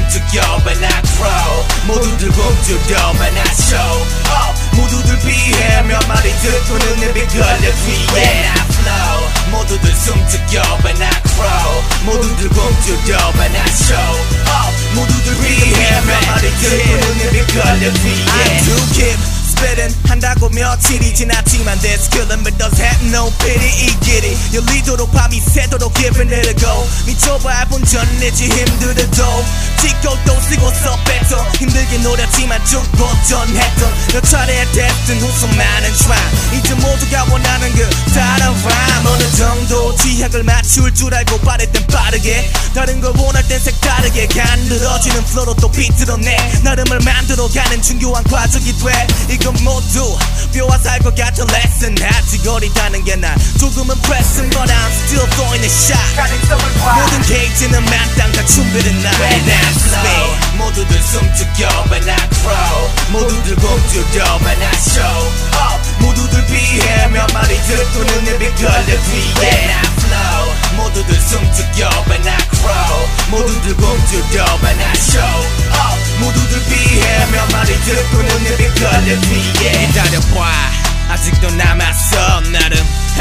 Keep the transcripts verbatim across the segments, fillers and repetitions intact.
숨죽여 when I grow 모두들 굶주려 when I show up 모두들 비해 몇 마리 듣고는 입이 걸려 뒤에 when I flow 모두들 숨죽여 when I grow 모두들 굶주려 when I show up 모두들 비해 몇 마리 듣고는 입이 걸려 뒤에 I do keep spitting 한다고 며칠이 지났지만 this killing but does have no pity 이 길이 열리도록 밤이 새도록 giving it a go 미쳐봐 본 전내지 힘들어도 찍고 또 쓰고서 뱉어 힘들게 노렸지만 쭉 도전했던 몇 차례의 됐든 후속 많은 try 이제 모두가 원하는 그 다른 rhyme 어느 정도 지향을 맞출 줄 알고 빠를 땐 빠르게 다른 걸 원할 땐 색다르게 간드러지는 플로로 또 비틀어내 나름을 만들어가는 중요한 과정이 돼 이건 모두 뼈와 살것 같은 lesson 아직 어리다는 게 난 조금은 pressing but I'm still throwing a shot 모든 게이지는 만땅 다 준비된 나 When I flow 모두들 숨죽여 when I grow 모두들 굶주려 when I show up 모두들 비해 몇 마리 듣고는 입이 걸려 뒤에 When I flow 모두들 숨죽여 when I grow 모두들 굶주려 when I show up 모두들 비해 몇 마리 듣고는 입이 걸려 뒤에 기다려봐 아직도 남았어 나름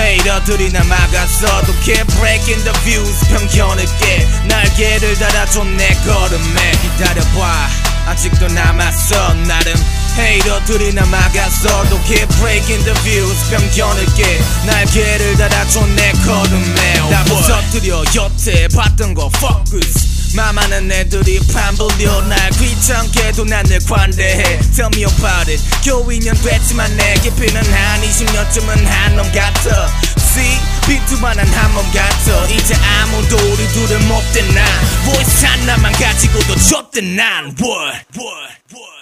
헤이터들이나 막아서도 keep breaking the views 편견을 깨 날개를 달아줘 내 걸음에 기다려봐 아직도 남았어 나름 헤이터들이나 막아서도 keep breaking the views 편견을 깨 날개를 달아줘 내 걸음에 다 부서뜨려 여태 봤던 거 focus 맘하는 애들이 판불려 날 귀찮게도 난 늘 관대해 Tell me about it 겨우 이 년 됐지만 내 깊이는 한 이십 년쯤은 한 놈 같아 See 비투만한 한 몸 같아 이제 아무도 우리 둘을 못 대 난 voice 하나만 가지고도 줬대 난 What what what